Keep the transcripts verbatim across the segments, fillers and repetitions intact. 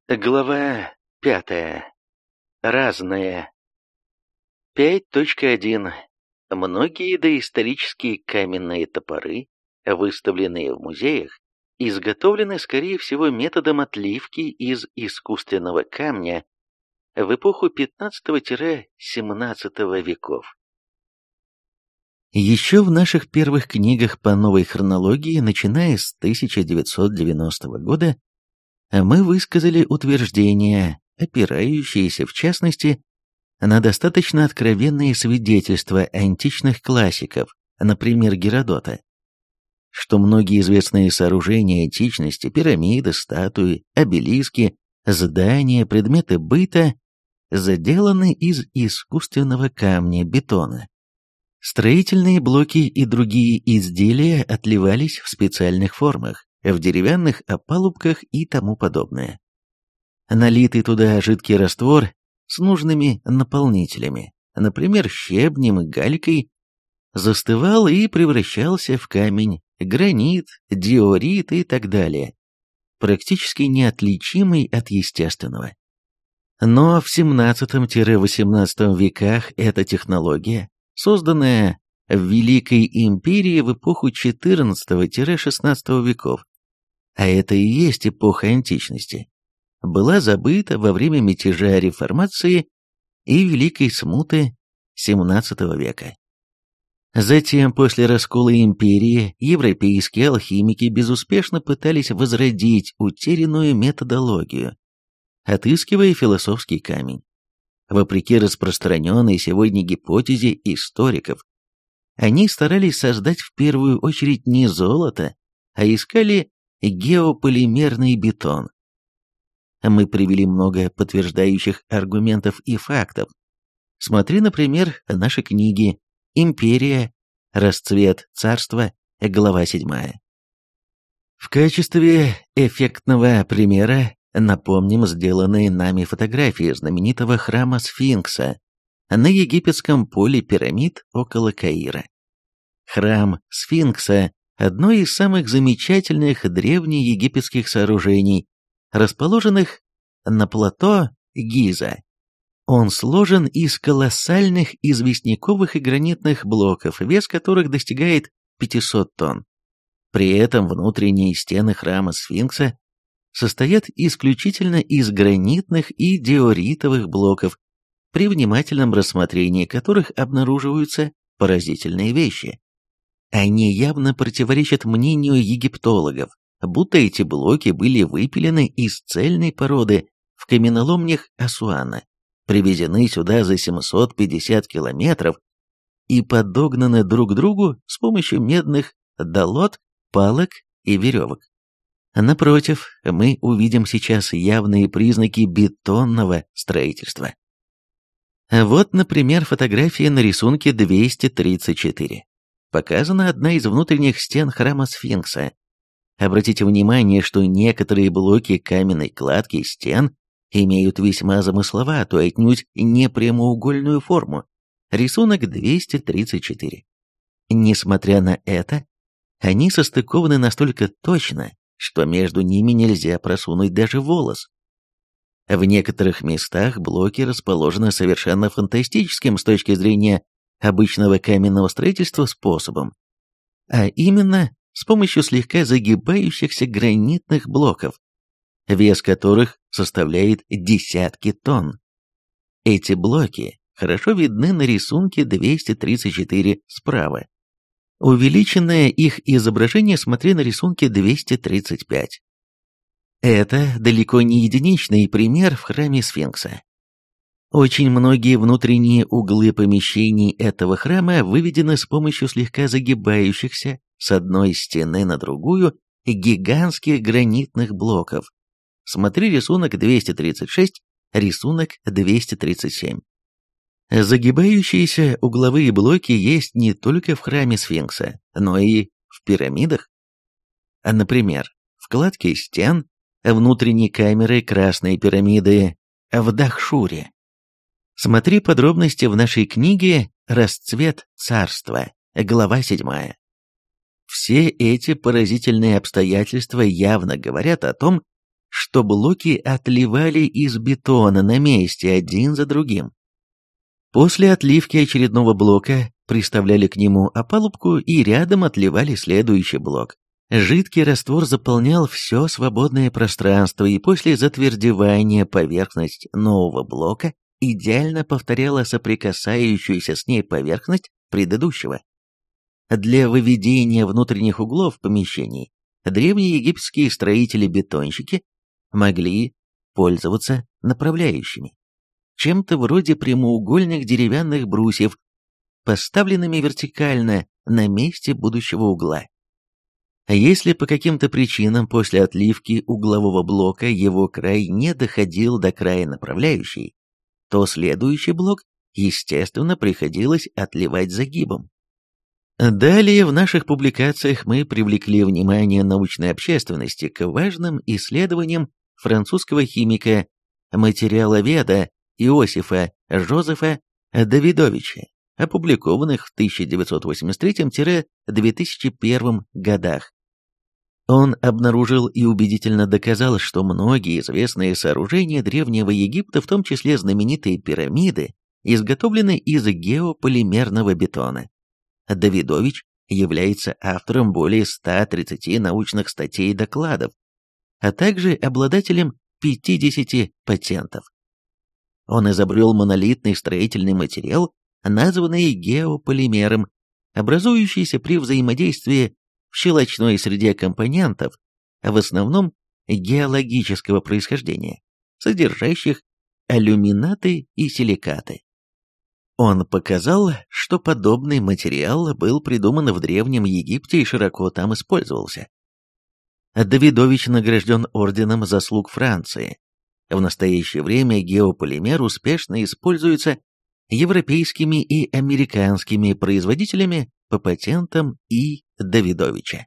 Глава пятая. Разное. пять точка один. Многие доисторические каменные топоры, выставленные в музеях, изготовлены, скорее всего, методом отливки из искусственного камня в эпоху пятнадцатого-семнадцатого веков. Еще в наших первых книгах по новой хронологии, начиная с тысяча девятьсот девяностого года, мы высказали утверждения, опирающиеся, в частности, на достаточно откровенные свидетельства античных классиков, например, Геродота, что многие известные сооружения античности, пирамиды, статуи, обелиски, здания, предметы быта, заделаны из искусственного камня, бетона. Строительные блоки и другие изделия отливались в специальных формах, в деревянных опалубках и тому подобное. Налитый туда жидкий раствор с нужными наполнителями, например, щебнем и галькой, застывал и превращался в камень, гранит, диорит и так далее, практически неотличимый от естественного. Но в семнадцатом-восемнадцатом веках эта технология, созданная в Великой империи в эпоху четырнадцатого-шестнадцатого веков, а это и есть эпоха античности, была забыта во время мятежа Реформации и Великой Смуты семнадцатого века. Затем, после раскола империи, европейские алхимики безуспешно пытались возродить утерянную методологию, отыскивая философский камень. Вопреки распространенной сегодня гипотезе историков, они старались создать в первую очередь не золото, а искали геополимерный бетон. Мы привели много подтверждающих аргументов и фактов. Смотри, например, наши книги «Империя», «Расцвет царства», глава седьмая. В качестве эффектного примера напомним сделанные нами фотографии знаменитого храма Сфинкса на египетском поле пирамид около Каира. Храм Сфинкса – одно из самых замечательных древнеегипетских сооружений, расположенных на плато Гиза. Он сложен из колоссальных известняковых и гранитных блоков, вес которых достигает пятисот тонн. При этом внутренние стены храма Сфинкса состоят исключительно из гранитных и диоритовых блоков, при внимательном рассмотрении которых обнаруживаются поразительные вещи. Они явно противоречат мнению египтологов, будто эти блоки были выпилены из цельной породы в каменоломнях Асуана, привезены сюда за семьсот пятьдесят километров и подогнаны друг к другу с помощью медных долот, палок и веревок. Напротив, мы увидим сейчас явные признаки бетонного строительства. Вот, например, фотография на рисунке двести тридцать четыре. Показана одна из внутренних стен храма Сфинкса. Обратите внимание, что некоторые блоки каменной кладки стен имеют весьма замысловатую, отнюдь не прямоугольную форму. Рисунок двести тридцать четыре. Несмотря на это, они состыкованы настолько точно, что между ними нельзя просунуть даже волос. В некоторых местах блоки расположены совершенно фантастическим с точки зрения обычного каменного строительства способом, а именно с помощью слегка загибающихся гранитных блоков, вес которых составляет десятки тонн. Эти блоки хорошо видны на рисунке двести тридцать четыре справа. Увеличенное их изображение смотри на рисунке двести тридцать пять. Это далеко не единичный пример в храме Сфинкса. Очень многие внутренние углы помещений этого храма выведены с помощью слегка загибающихся с одной стены на другую гигантских гранитных блоков. Смотри рисунок двести тридцать шесть, рисунок двести тридцать семь. Загибающиеся угловые блоки есть не только в храме Сфинкса, но и в пирамидах. Например, в кладке стен внутренней камеры Красной пирамиды в Дахшуре. Смотри подробности в нашей книге «Расцвет царства», глава седьмая. Все эти поразительные обстоятельства явно говорят о том, что блоки отливали из бетона на месте один за другим. После отливки очередного блока приставляли к нему опалубку и рядом отливали следующий блок. Жидкий раствор заполнял все свободное пространство, и после затвердевания поверхность нового блока идеально повторяла соприкасающуюся с ней поверхность предыдущего. Для выведения внутренних углов помещений древние египетские строители-бетонщики могли пользоваться направляющими, чем-то вроде прямоугольных деревянных брусьев, поставленными вертикально на месте будущего угла. А если по каким-то причинам после отливки углового блока его край не доходил до края направляющей, то следующий блок, естественно, приходилось отливать загибом. Далее в наших публикациях мы привлекли внимание научной общественности к важным исследованиям французского химика, материаловеда Иосифа Жозефа Давидовича, опубликованных в тысяча девятьсот восемьдесят третьем — две тысячи первом годах. Он обнаружил и убедительно доказал, что многие известные сооружения Древнего Египта, в том числе знаменитые пирамиды, изготовлены из геополимерного бетона. Давидович является автором более ста тридцати научных статей и докладов, а также обладателем пятидесяти патентов. Он изобрел монолитный строительный материал, названный геополимером, образующийся при взаимодействии в щелочной среде компонентов, в основном геологического происхождения, содержащих алюминаты и силикаты. Он показал, что подобный материал был придуман в Древнем Египте и широко там использовался. Давидович награжден орденом заслуг Франции. В настоящее время геополимер успешно используется европейскими и американскими производителями по патентам И. Давидовича.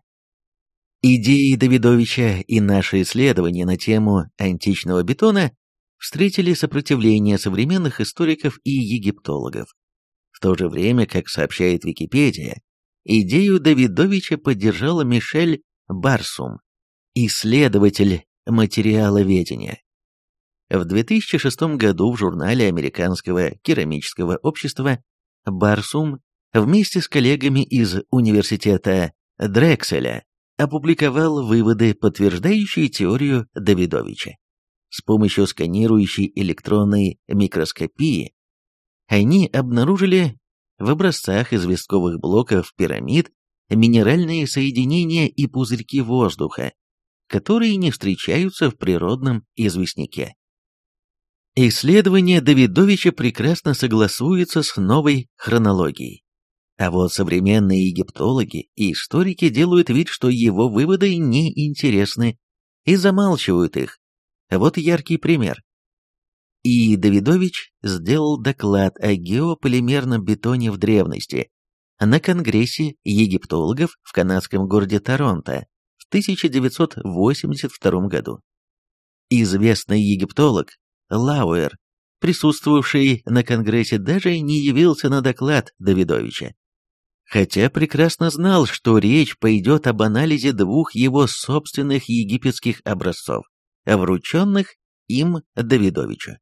Идеи Давидовича и наши исследования на тему античного бетона встретили сопротивление современных историков и египтологов. В то же время, как сообщает Википедия, идею Давидовича поддержала Мишель Барсум, исследователь материаловедения. В две тысячи шестом году в журнале Американского керамического общества Барсум вместе с коллегами из университета Дрекселя опубликовал выводы, подтверждающие теорию Давидовича. С помощью сканирующей электронной микроскопии они обнаружили в образцах известковых блоков пирамид минеральные соединения и пузырьки воздуха, которые не встречаются в природном известняке. Исследование Давидовича прекрасно согласуется с новой хронологией. А вот современные египтологи и историки делают вид, что его выводы неинтересны, и замалчивают их. Вот яркий пример. И. Давидович сделал доклад о геополимерном бетоне в древности на Конгрессе египтологов в канадском городе Торонто в тысяча девятьсот восемьдесят втором году. Известный египтолог Лауэр, присутствовавший на Конгрессе, даже не явился на доклад Давидовича, хотя прекрасно знал, что речь пойдет об анализе двух его собственных египетских образцов, врученных им Давидовичу.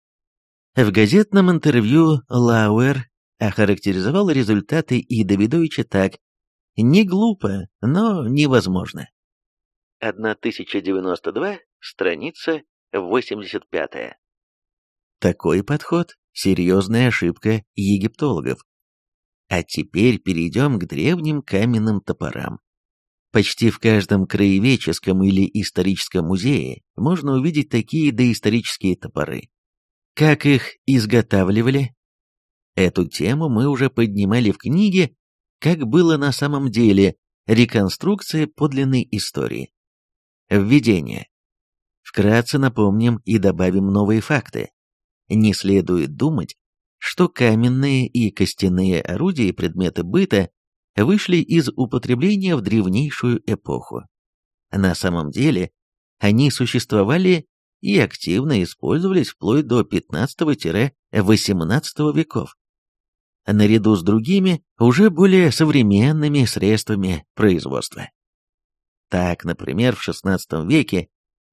В газетном интервью Лауэр охарактеризовал результаты И. Давидовича так: «Не глупо, но невозможно». тысяча девяносто два, страница восемьдесят пятая. Такой подход – серьезная ошибка египтологов. А теперь перейдем к древним каменным топорам. Почти в каждом краеведческом или историческом музее можно увидеть такие доисторические топоры. Как их изготавливали? Эту тему мы уже поднимали в книге «Как было на самом деле. Реконструкция подлинной истории». Введение. Вкратце напомним и добавим новые факты. Не следует думать, что каменные и костяные орудия и предметы быта вышли из употребления в древнейшую эпоху. На самом деле, они существовали и активно использовались вплоть до пятнадцатого-восемнадцатого веков, наряду с другими, уже более современными средствами производства. Так, например, в шестнадцатом веке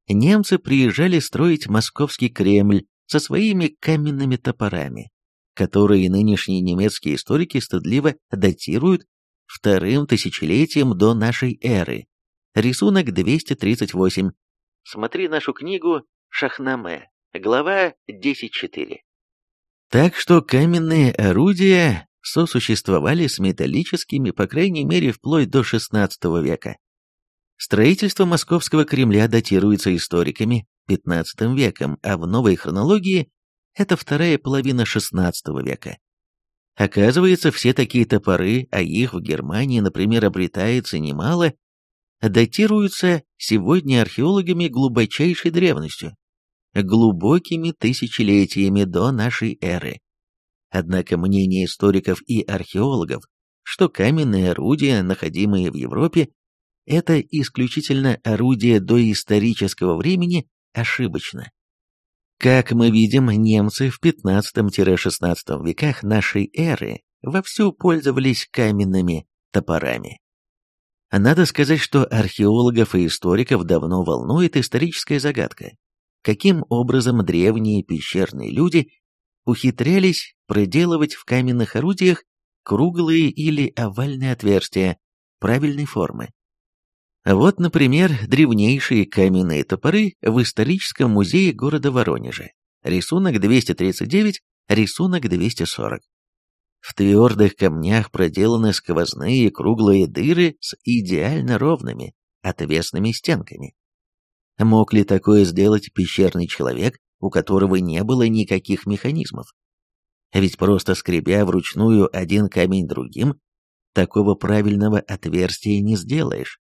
немцы приезжали строить московский Кремль со своими каменными топорами, которые нынешние немецкие историки стыдливо датируют вторым тысячелетием до нашей эры. Рисунок двести тридцать восемь. Смотри нашу книгу «Шахнаме», глава десять четыре. Так что каменные орудия сосуществовали с металлическими, по крайней мере, вплоть до шестнадцатого века. Строительство Московского Кремля датируется историками пятнадцатым веком, а в новой хронологии это вторая половина шестнадцатого века. Оказывается, все такие топоры, а их в Германии, например, обретается немало, датируются сегодня археологами глубочайшей древностью, глубокими тысячелетиями до нашей эры. Однако мнение историков и археологов, что каменные орудия, находимые в Европе, это исключительно орудия доисторического времени, ошибочно. Как мы видим, немцы в пятнадцатом-шестнадцатом веках нашей эры вовсю пользовались каменными топорами. Надо сказать, что археологов и историков давно волнует историческая загадка, каким образом древние пещерные люди ухитрялись проделывать в каменных орудиях круглые или овальные отверстия правильной формы. Вот, например, древнейшие каменные топоры в историческом музее города Воронежа. Рисунок двести тридцать девять, рисунок двести сорок. В твердых камнях проделаны сквозные круглые дыры с идеально ровными, отвесными стенками. Мог ли такое сделать пещерный человек, у которого не было никаких механизмов? Ведь просто скребя вручную один камень другим, такого правильного отверстия не сделаешь.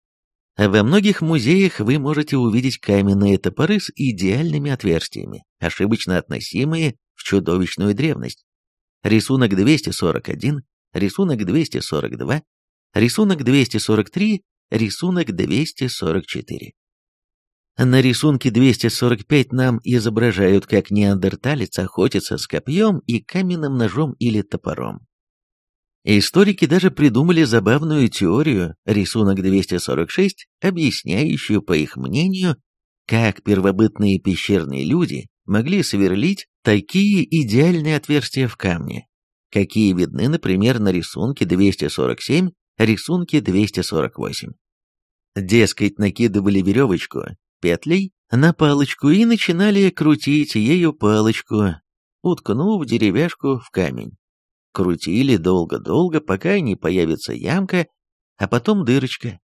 Во многих музеях вы можете увидеть каменные топоры с идеальными отверстиями, ошибочно относимые в чудовищную древность. Рисунок двести сорок один, рисунок двести сорок два, рисунок двести сорок три, рисунок двести сорок четыре. На рисунке двести сорок пять нам изображают, как неандерталец охотится с копьем и каменным ножом или топором. Историки даже придумали забавную теорию, рисунок двести сорок шесть, объясняющую, по их мнению, как первобытные пещерные люди могли сверлить такие идеальные отверстия в камне, какие видны, например, на рисунке двести сорок семь, рисунке двести сорок восемь. Дескать, накидывали веревочку петлей на палочку и начинали крутить ею палочку, уткнув деревяшку в камень. Крутили долго-долго, пока не появится ямка, а потом дырочка.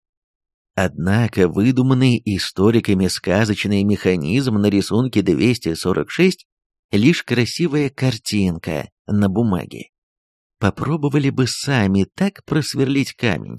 Однако выдуманный историками сказочный механизм на рисунке двести сорок шесть лишь красивая картинка на бумаге. Попробовали бы сами так просверлить камень.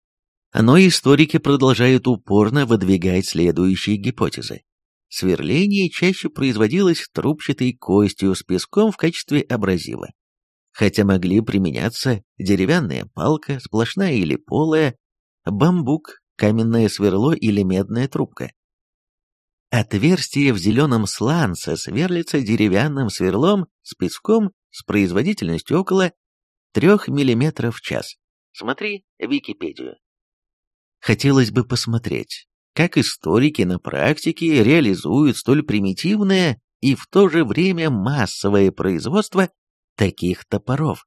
Но историки продолжают упорно выдвигать следующие гипотезы. Сверление чаще производилось трубчатой костью с песком в качестве абразива, хотя могли применяться деревянная палка, сплошная или полая, бамбук, каменное сверло или медная трубка. Отверстие в зеленом сланце сверлится деревянным сверлом с песком с производительностью около трёх миллиметров в час. Смотри Википедию. Хотелось бы посмотреть, как историки на практике реализуют столь примитивное и в то же время массовое производство таких топоров.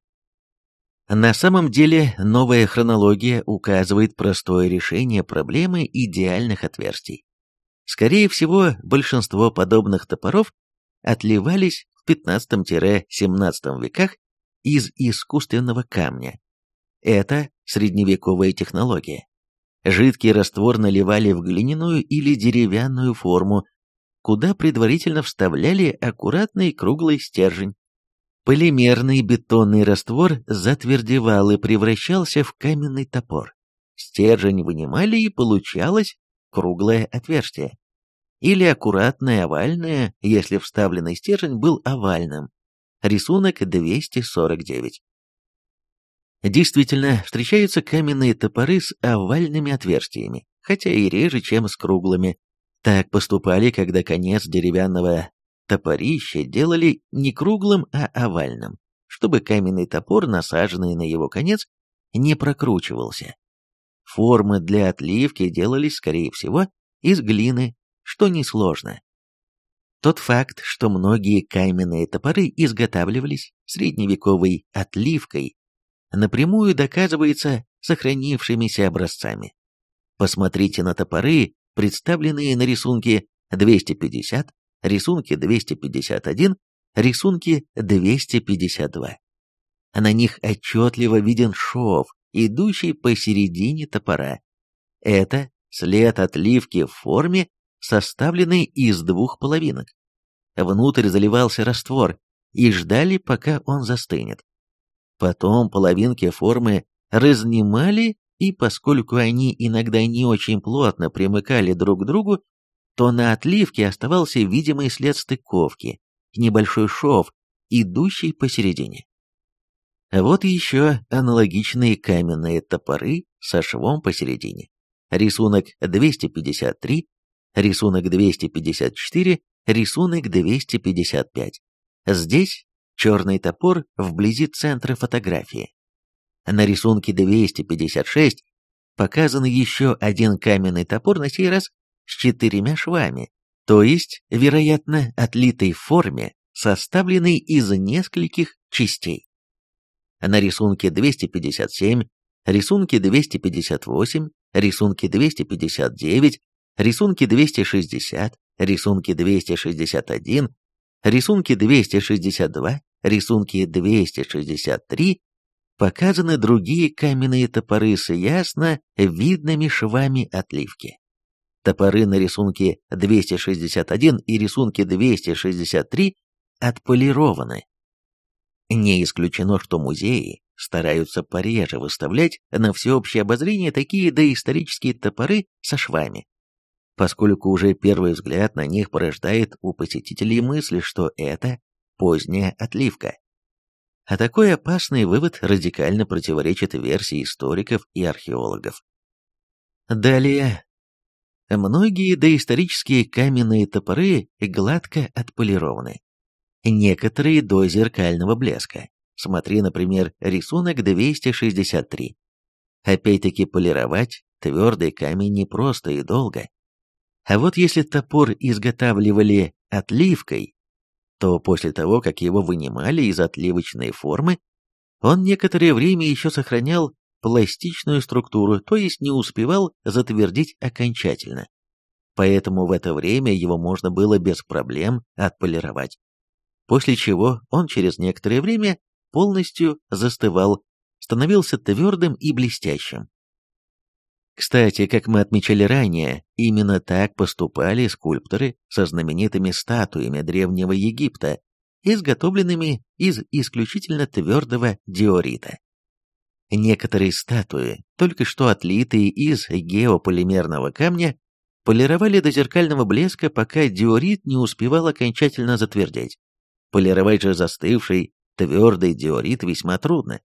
На самом деле, новая хронология указывает простое решение проблемы идеальных отверстий. Скорее всего, большинство подобных топоров отливались в пятнадцатом-семнадцатом веках из искусственного камня. Это средневековая технология. Жидкий раствор наливали в глиняную или деревянную форму, куда предварительно вставляли аккуратный круглый стержень. Полимерный бетонный раствор затвердевал и превращался в каменный топор. Стержень вынимали, и получалось круглое отверстие. Или аккуратное овальное, если вставленный стержень был овальным. Рисунок двести сорок девять. Действительно, встречаются каменные топоры с овальными отверстиями, хотя и реже, чем с круглыми. Так поступали, когда конец деревянного топорища делали не круглым, а овальным, чтобы каменный топор, насаженный на его конец, не прокручивался. Формы для отливки делались, скорее всего, из глины, что несложно. Тот факт, что многие каменные топоры изготавливались средневековой отливкой, напрямую доказывается сохранившимися образцами. Посмотрите на топоры, представленные на рисунке двести пятьдесят, рисунке двести пятьдесят один, рисунке двести пятьдесят два. На них отчетливо виден шов, идущий посередине топора. Это след отливки в форме, составленный из двух половинок. Внутрь заливался раствор, и ждали, пока он застынет. Потом половинки формы разнимали, и поскольку они иногда не очень плотно примыкали друг к другу, то на отливке оставался видимый след стыковки, небольшой шов, идущий посередине. Вот еще аналогичные каменные топоры со швом посередине. Рисунок двести пятьдесят три, рисунок двести пятьдесят четыре, рисунок двести пятьдесят пять. Здесь черный топор вблизи центра фотографии. На рисунке двести пятьдесят шесть показан еще один каменный топор, на сей раз с четырьмя швами, то есть, вероятно, отлитой в форме, составленной из нескольких частей. На рисунке двести пятьдесят семь, рисунке двести пятьдесят восемь, рисунке двести пятьдесят девять, рисунке двести шестьдесят, рисунке двести шестьдесят один, рисунке двести шестьдесят два, рисунке двести шестьдесят три показаны другие каменные топоры с ясно видными швами отливки. Топоры на рисунке двести шестьдесят один и рисунке двести шестьдесят три отполированы. Не исключено, что музеи стараются пореже выставлять на всеобщее обозрение такие доисторические топоры со швами, поскольку уже первый взгляд на них порождает у посетителей мысль, что это поздняя отливка. А такой опасный вывод радикально противоречит версии историков и археологов. Далее. Многие доисторические каменные топоры гладко отполированы. Некоторые до зеркального блеска. Смотри, например, рисунок двести шестьдесят три. Опять-таки полировать твердый камень непросто и долго. А вот если топор изготавливали отливкой, то после того, как его вынимали из отливочной формы, он некоторое время еще сохранял пластичную структуру, то есть не успевал затвердить окончательно. Поэтому в это время его можно было без проблем отполировать. После чего он через некоторое время полностью застывал, становился твердым и блестящим. Кстати, как мы отмечали ранее, именно так поступали скульпторы со знаменитыми статуями Древнего Египта, изготовленными из исключительно твердого диорита. Некоторые статуи, только что отлитые из геополимерного камня, полировали до зеркального блеска, пока диорит не успевал окончательно затвердеть. Полировать же застывший, твердый диорит весьма трудно.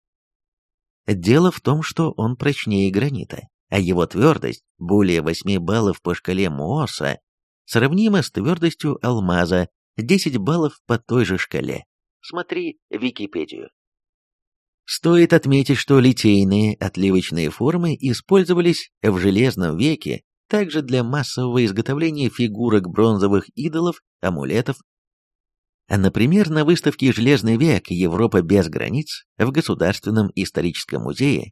Дело в том, что он прочнее гранита, а его твердость, более восьми баллов по шкале Мооса, сравнима с твердостью алмаза, десять баллов по той же шкале. Смотри Википедию. Стоит отметить, что литейные отливочные формы использовались в Железном веке также для массового изготовления фигурок бронзовых идолов, амулетов. Например, на выставке «Железный век. Европа без границ» в Государственном историческом музее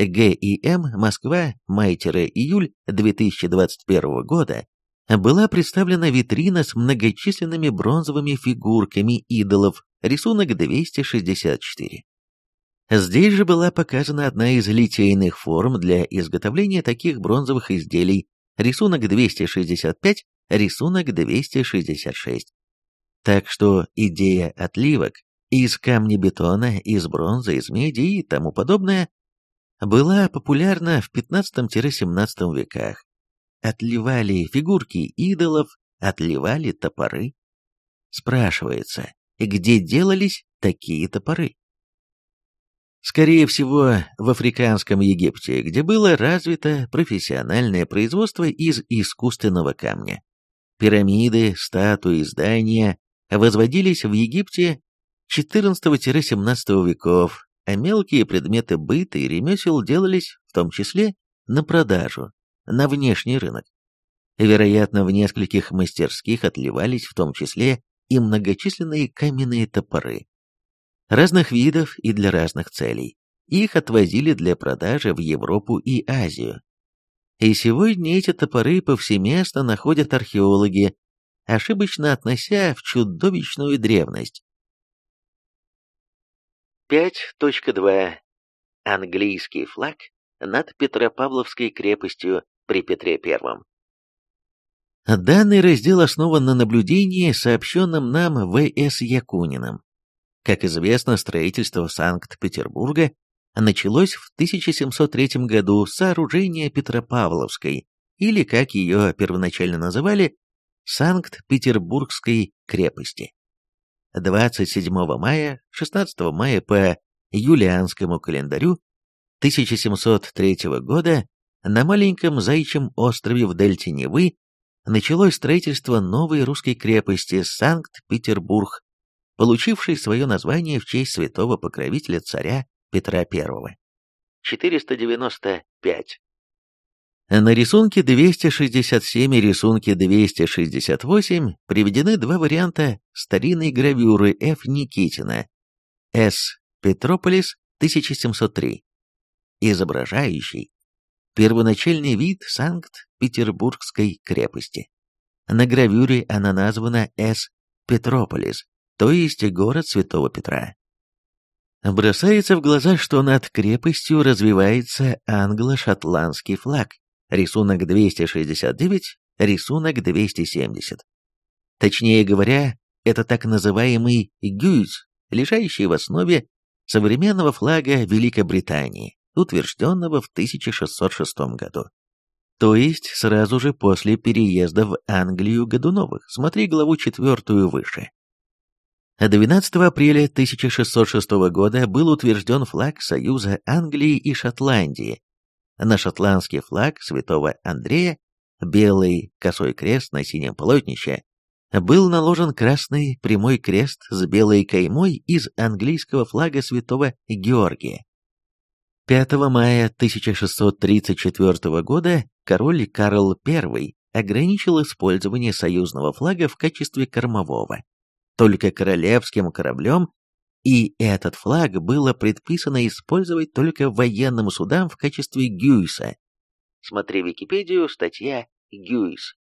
ГИМ Москва, май-июль две тысячи двадцать первого года была представлена витрина с многочисленными бронзовыми фигурками идолов, рисунок двести шестьдесят четыре. Здесь же была показана одна из литейных форм для изготовления таких бронзовых изделий, рисунок двести шестьдесят пять, рисунок двести шестьдесят шесть. Так что идея отливок из камня-бетона, из бронзы, из меди и тому подобное была популярна в пятнадцатом-семнадцатом веках. Отливали фигурки идолов, отливали топоры. Спрашивается, где делались такие топоры? Скорее всего, в Африканском Египте, где было развито профессиональное производство из искусственного камня. Пирамиды, статуи, здания возводились в Египте четырнадцатого-семнадцатого веков, а мелкие предметы быта и ремесел делались, в том числе, на продажу, на внешний рынок. Вероятно, в нескольких мастерских отливались в том числе и многочисленные каменные топоры разных видов и для разных целей. Их отвозили для продажи в Европу и Азию. И сегодня эти топоры повсеместно находят археологи, ошибочно относя в чудовищную древность. пять точка два. Английский флаг над Петропавловской крепостью при Петре Первом. Данный раздел основан на наблюдении, сообщенном нам В С Якуниным. Как известно, строительство Санкт-Петербурга началось в тысяча семьсот третьем году с сооружения Петропавловской, или, как ее первоначально называли, Санкт-Петербургской крепости. двадцать седьмого мая, шестнадцатого мая по юлианскому календарю тысяча семьсот третьего года на маленьком Заячьем острове в дельте Невы началось строительство новой русской крепости Санкт-Петербург, получившей свое название в честь святого покровителя царя Петра Первого. четыреста девяносто пять. На рисунке двести шестьдесят семь и рисунке двести шестьдесят восемь приведены два варианта старинной гравюры Ф. Никитина «С. Петрополис, тысяча семьсот три», изображающий первоначальный вид Санкт-Петербургской крепости. На гравюре она названа С. Петрополис, то есть город Святого Петра. Бросается в глаза, что над крепостью развивается англо-шотландский флаг, рисунок двести шестьдесят девять, рисунок двести семьдесят. Точнее говоря, это так называемый гюйс, лежащий в основе современного флага Великобритании, утвержденного в тысяча шестьсот шестом году. То есть сразу же после переезда в Англию Годуновых, смотри главу четвертую выше. двенадцатого апреля тысяча шестьсот шестого года был утвержден флаг Союза Англии и Шотландии. На шотландский флаг святого Андрея, белый косой крест на синем полотнище, был наложен красный прямой крест с белой каймой из английского флага святого Георгия. пятого мая тысяча шестьсот тридцать четвёртого года король Карл Первый ограничил использование союзного флага в качестве кормового только королевским кораблем, и этот флаг было предписано использовать только военным судам в качестве гюйса. Смотри Википедию, статья «Гюйс».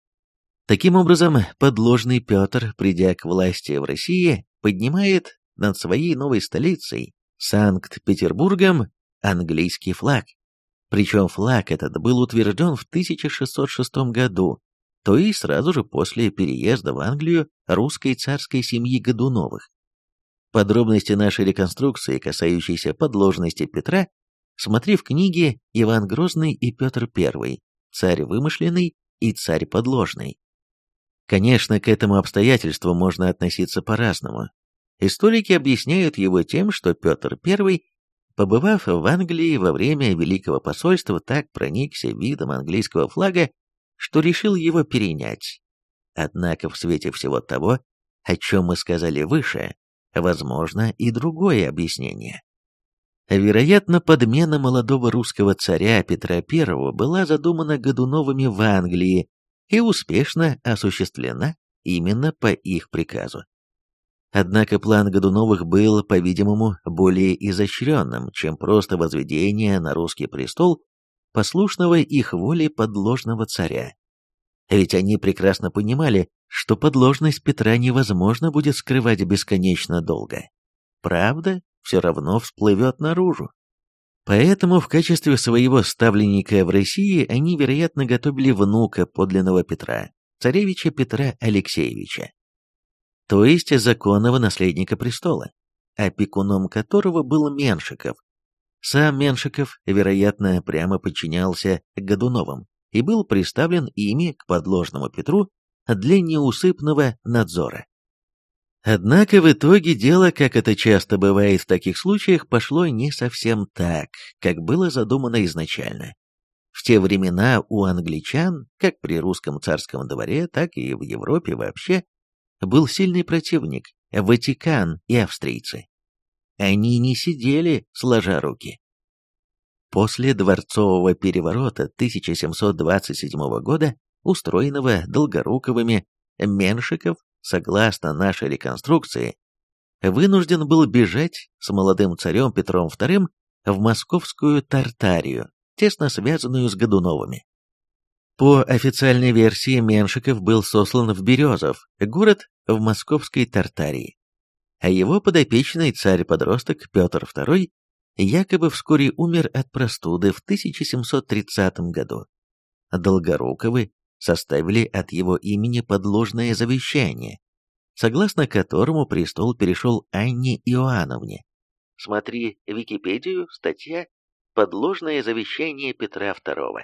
Таким образом, подложный Петр, придя к власти в России, поднимает над своей новой столицей, Санкт-Петербургом, английский флаг. Причем флаг этот был утвержден в тысяча шестьсот шестом году, то есть сразу же после переезда в Англию русской царской семьи Годуновых. Подробности нашей реконструкции, касающиеся подложности Петра, смотри в книге «Иван Грозный и Петр Первый. Царь вымышленный и царь подложный». Конечно, к этому обстоятельству можно относиться по-разному. Историки объясняют его тем, что Петр Первый, побывав в Англии во время Великого посольства, так проникся видом английского флага, что решил его перенять. Однако в свете всего того, о чем мы сказали выше, возможно и другое объяснение. Вероятно, подмена молодого русского царя Петра Первого была задумана Годуновыми в Англии и успешно осуществлена именно по их приказу. Однако план Годуновых был, по-видимому, более изощренным, чем просто возведение на русский престол послушного их воле подложного царя. Ведь они прекрасно понимали, что подложность Петра невозможно будет скрывать бесконечно долго. Правда все равно всплывет наружу. Поэтому в качестве своего ставленника в России они, вероятно, готовили внука подлинного Петра, царевича Петра Алексеевича, то есть законного наследника престола, опекуном которого был Меншиков. Сам Меншиков, вероятно, прямо подчинялся Годуновым и был приставлен ими к подложному Петру для неусыпного надзора. Однако в итоге дело, как это часто бывает в таких случаях, пошло не совсем так, как было задумано изначально. В те времена у англичан, как при русском царском дворе, так и в Европе вообще, был сильный противник – Ватикан и австрийцы. Они не сидели сложа руки. После дворцового переворота тысяча семьсот двадцать седьмого года устроенного Долгоруковыми, Меншиков, согласно нашей реконструкции, вынужден был бежать с молодым царем Петром вторым в московскую Тартарию, тесно связанную с Годуновыми. По официальной версии, Меншиков был сослан в Березов, город в московской Тартарии, а его подопечный царь-подросток Петр второй якобы вскоре умер от простуды в тысяча семьсот тридцатом году. Долгоруковы составили от его имени подложное завещание, согласно которому престол перешел Анне Иоанновне. Смотри Википедию, статья «Подложное завещание Петра второго».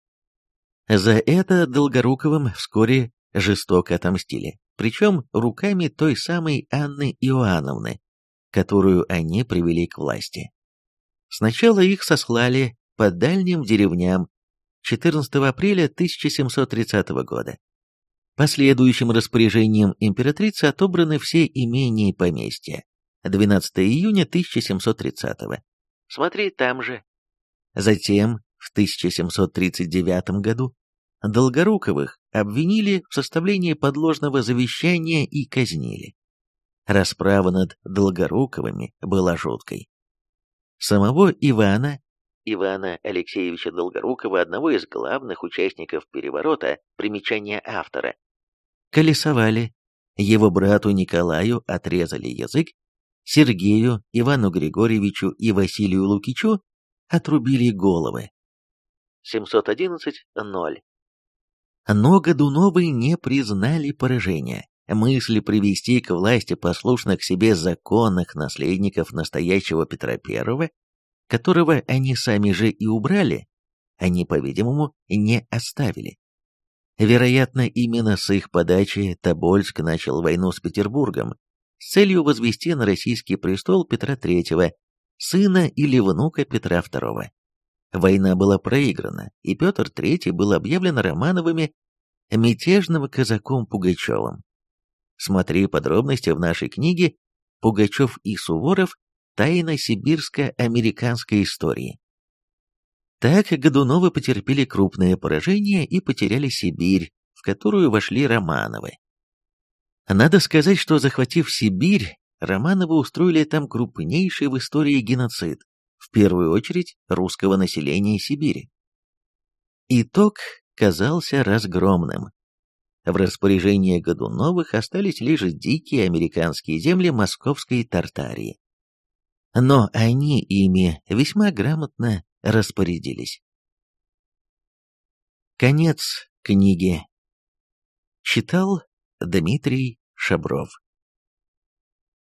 За это Долгоруковым вскоре жестоко отомстили, причем руками той самой Анны Иоанновны, которую они привели к власти. Сначала их сослали по дальним деревням четырнадцатого апреля тысяча семьсот тридцатого года. Последующим распоряжением императрицы отобраны все имения и поместья. двенадцатого июня тысяча семьсот тридцатого. Смотри там же. Затем, в тысяча семьсот тридцать девятом году, Долгоруковых обвинили в составлении подложного завещания и казнили. Расправа над Долгоруковыми была жуткой. Самого Ивана, Ивана Алексеевича Долгорукова, одного из главных участников переворота, примечание автора, колесовали, его брату Николаю отрезали язык, Сергею, Ивану Григорьевичу и Василию Лукичу отрубили головы. семьсот одиннадцать ноль. Но Годуновы не признали поражения. Мысль привести к власти послушных себе законных наследников настоящего Петра Первого, которого они сами же и убрали, они, по-видимому, не оставили. Вероятно, именно с их подачи Тобольск начал войну с Петербургом с целью возвести на российский престол Петра Третьего, сына или внука Петра Второго. Война была проиграна, и Петр Третий был объявлен Романовыми мятежным казаком Пугачевым. Смотри подробности в нашей книге «Пугачев и Суворов. Тайна сибирско-американской истории». Так Годуновы потерпели крупное поражение и потеряли Сибирь, в которую вошли Романовы. Надо сказать, что, захватив Сибирь, Романовы устроили там крупнейший в истории геноцид, в первую очередь русского населения Сибири. Итог казался разгромным. В распоряжении Годуновых остались лишь дикие американские земли московской Тартарии. Но они ими весьма грамотно распорядились. Конец книги. Читал Дмитрий Шабров.